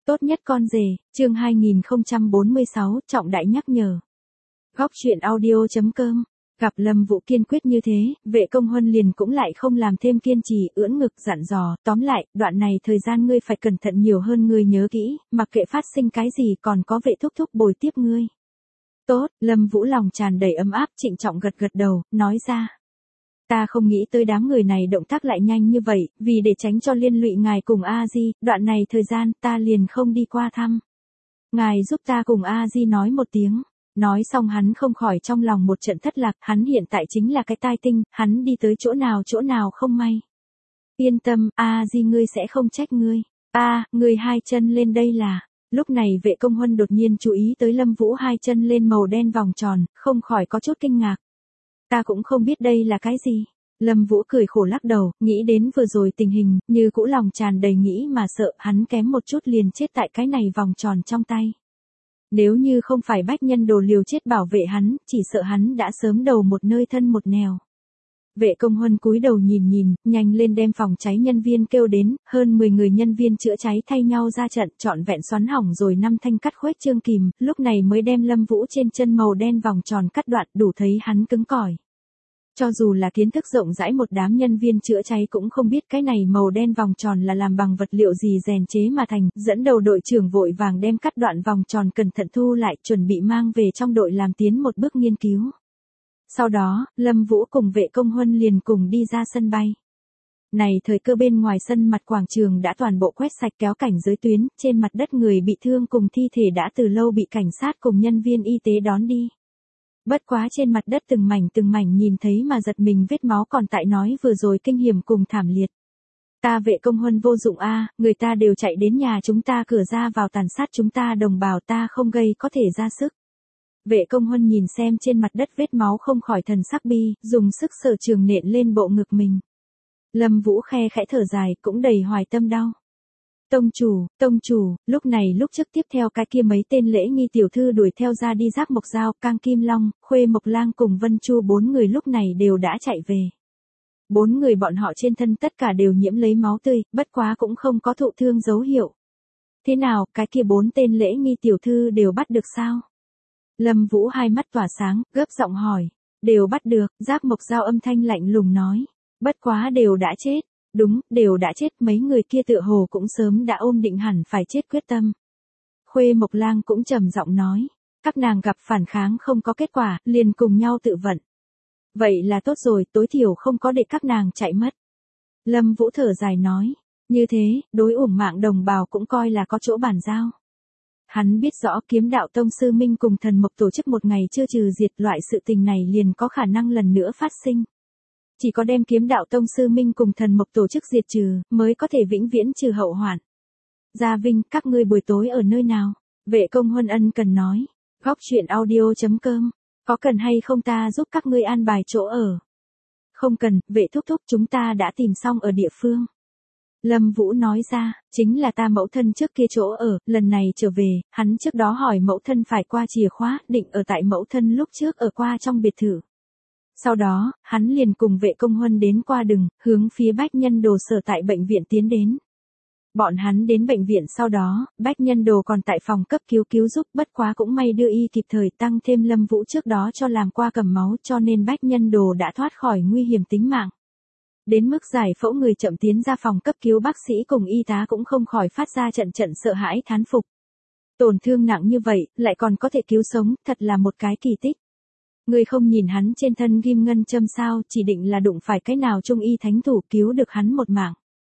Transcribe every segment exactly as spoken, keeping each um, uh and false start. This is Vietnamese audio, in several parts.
Tốt nhất con rể, chương hai nghìn không trăm bốn mươi sáu, trọng đại nhắc nhở. Góc truyện audio.com. Gặp Lâm Vũ kiên quyết như thế, Vệ Công Huân liền cũng lại không làm thêm kiên trì, ưỡn ngực dặn dò, tóm lại, đoạn này thời gian ngươi phải cẩn thận nhiều hơn, ngươi nhớ kỹ, mặc kệ phát sinh cái gì còn có Vệ thúc thúc bồi tiếp ngươi. Tốt, Lâm Vũ lòng tràn đầy ấm áp, trịnh trọng gật gật đầu, nói ra. Ta không nghĩ tới đám người này động tác lại nhanh như vậy, vì để tránh cho liên lụy ngài cùng A Di, đoạn này thời gian ta liền không đi qua thăm. Ngài giúp ta cùng A Di nói một tiếng. Nói xong hắn không khỏi trong lòng một trận thất lạc, hắn hiện tại chính là cái tai tinh, hắn đi tới chỗ nào chỗ nào không may. Yên tâm, A Di ngươi sẽ không trách ngươi. A, ngươi hai chân lên đây là. Lúc này Vệ Công Huân đột nhiên chú ý tới Lâm Vũ hai chân lên màu đen vòng tròn, không khỏi có chút kinh ngạc. Ta cũng không biết đây là cái gì. Lâm Vũ cười khổ lắc đầu, nghĩ đến vừa rồi tình hình, như cũ lòng tràn đầy nghĩ mà sợ, hắn kém một chút liền chết tại cái này vòng tròn trong tay. Nếu như không phải bách nhân đồ liều chết bảo vệ hắn, chỉ sợ hắn đã sớm đầu một nơi thân một nẻo. Vệ Công Huân cúi đầu nhìn nhìn, nhanh lên đem phòng cháy nhân viên kêu đến, hơn mười người nhân viên chữa cháy thay nhau ra trận, trọn vẹn xoắn hỏng rồi năm thanh cắt khuếch chương kìm, lúc này mới đem Lâm Vũ trên chân màu đen vòng tròn cắt đoạn, đủ thấy hắn cứng cỏi. Cho dù là kiến thức rộng rãi một đám nhân viên chữa cháy cũng không biết cái này màu đen vòng tròn là làm bằng vật liệu gì rèn chế mà thành, dẫn đầu đội trưởng vội vàng đem cắt đoạn vòng tròn cẩn thận thu lại, chuẩn bị mang về trong đội làm tiến một bước nghiên cứu. Sau đó, Lâm Vũ cùng Vệ Công Huân liền cùng đi ra sân bay. Này thời cơ bên ngoài sân mặt quảng trường đã toàn bộ quét sạch kéo cảnh giới tuyến, trên mặt đất người bị thương cùng thi thể đã từ lâu bị cảnh sát cùng nhân viên y tế đón đi. Bất quá trên mặt đất từng mảnh từng mảnh nhìn thấy mà giật mình vết máu còn tại nói vừa rồi kinh hiểm cùng thảm liệt. Ta Vệ Công Huân vô dụng a, người ta đều chạy đến nhà chúng ta cửa ra vào tàn sát chúng ta đồng bào, ta không gây có thể ra sức. Vệ Công Huân nhìn xem trên mặt đất vết máu không khỏi thần sắc bi, dùng sức sở trường nện lên bộ ngực mình. Lâm Vũ khe khẽ thở dài, cũng đầy hoài tâm đau. Tông chủ, tông chủ, lúc này lúc trước tiếp theo cái kia mấy tên lễ nghi tiểu thư đuổi theo ra đi Giáp Mộc Giao, Cang Kim Long, Khuê Mộc Lang cùng Vân Chu bốn người lúc này đều đã chạy về. Bốn người bọn họ trên thân tất cả đều nhiễm lấy máu tươi, bất quá cũng không có thụ thương dấu hiệu. Thế nào, cái kia bốn tên lễ nghi tiểu thư đều bắt được sao? Lâm Vũ hai mắt tỏa sáng, gấp giọng hỏi. Đều bắt được, Giáp Mộc Giao âm thanh lạnh lùng nói. Bất quá đều đã chết. Đúng, đều đã chết, mấy người kia tựa hồ cũng sớm đã ôm định hẳn phải chết quyết tâm. Khuê Mộc Lang cũng trầm giọng nói, các nàng gặp phản kháng không có kết quả, liền cùng nhau tự vận. Vậy là tốt rồi, tối thiểu không có để các nàng chạy mất. Lâm Vũ thở dài nói, như thế, đối uổng mạng đồng bào cũng coi là có chỗ bàn giao. Hắn biết rõ Kiếm Đạo Tông Sư Minh cùng Thần Mộc tổ chức một ngày chưa trừ diệt, loại sự tình này liền có khả năng lần nữa phát sinh. Chỉ có đem Kiếm Đạo Tông Sư Minh cùng Thần Mộc tổ chức diệt trừ, mới có thể vĩnh viễn trừ hậu hoạn. Gia Vinh, các ngươi buổi tối ở nơi nào? Vệ Công Huân ân cần nói. Góc truyện audio.com. Có cần hay không ta giúp các ngươi an bài chỗ ở? Không cần, Vệ thúc thúc chúng ta đã tìm xong ở địa phương. Lâm Vũ nói ra, chính là ta mẫu thân trước kia chỗ ở, lần này trở về, hắn trước đó hỏi mẫu thân phải qua chìa khóa, định ở tại mẫu thân lúc trước ở qua trong biệt thự. Sau đó, hắn liền cùng Vệ Công Huân đến qua đường, hướng phía Bách Nhân Đồ sở tại bệnh viện tiến đến. Bọn hắn đến bệnh viện sau đó, Bách Nhân Đồ còn tại phòng cấp cứu cứu giúp, bất quá cũng may đưa y kịp thời, tăng thêm Lâm Vũ trước đó cho làm qua cầm máu, cho nên Bách Nhân Đồ đã thoát khỏi nguy hiểm tính mạng. Đến mức giải phẫu người chậm tiến ra phòng cấp cứu, bác sĩ cùng y tá cũng không khỏi phát ra trận trận sợ hãi thán phục. Tổn thương nặng như vậy, lại còn có thể cứu sống, thật là một cái kỳ tích. Người không nhìn hắn trên thân ghim ngân châm sao, chỉ định là đụng phải cái nào trung y thánh thủ cứu được hắn một mạng.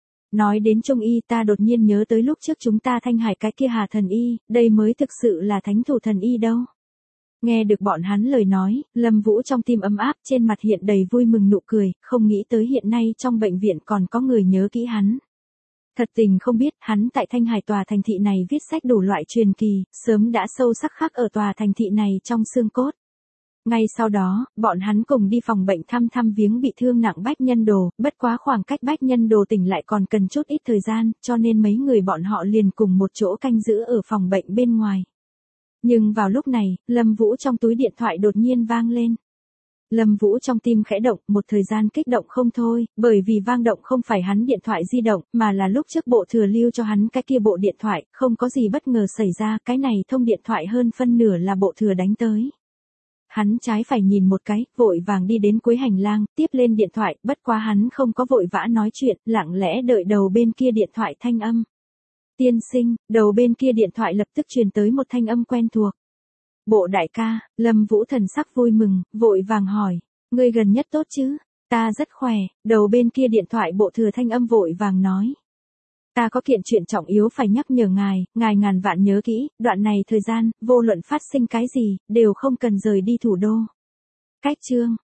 Nói đến trung y ta đột nhiên nhớ tới lúc trước chúng ta Thanh Hải cái kia Hà thần y, đây mới thực sự là thánh thủ thần y đâu. Nghe được bọn hắn lời nói, Lâm Vũ trong tim ấm áp, trên mặt hiện đầy vui mừng nụ cười, không nghĩ tới hiện nay trong bệnh viện còn có người nhớ kỹ hắn. Thật tình không biết, hắn tại Thanh Hải tòa thành thị này viết sách đủ loại truyền kỳ, sớm đã sâu sắc khắc ở tòa thành thị này trong xương cốt. Ngay sau đó, bọn hắn cùng đi phòng bệnh thăm thăm viếng bị thương nặng Bách Nhân Đồ, bất quá khoảng cách Bách Nhân Đồ tỉnh lại còn cần chút ít thời gian, cho nên mấy người bọn họ liền cùng một chỗ canh giữ ở phòng bệnh bên ngoài. Nhưng vào lúc này, Lâm Vũ trong túi điện thoại đột nhiên vang lên. Lâm Vũ trong tim khẽ động, một thời gian kích động không thôi, bởi vì vang động không phải hắn điện thoại di động, mà là lúc trước bộ thừa lưu cho hắn cái kia bộ điện thoại, không có gì bất ngờ xảy ra, cái này thông điện thoại hơn phân nửa là bộ thừa đánh tới. Hắn trái phải nhìn một cái, vội vàng đi đến cuối hành lang, tiếp lên điện thoại, bất quá hắn không có vội vã nói chuyện, lặng lẽ đợi đầu bên kia điện thoại thanh âm. Tiên sinh, đầu bên kia điện thoại lập tức truyền tới một thanh âm quen thuộc. Bộ đại ca, Lâm Vũ thần sắc vui mừng, vội vàng hỏi, ngươi gần nhất tốt chứ? Ta rất khỏe, đầu bên kia điện thoại bộ thừa thanh âm vội vàng nói. Ta có kiện chuyện trọng yếu phải nhắc nhở ngài, ngài ngàn vạn nhớ kỹ, đoạn này thời gian, vô luận phát sinh cái gì, đều không cần rời đi thủ đô. Cách chương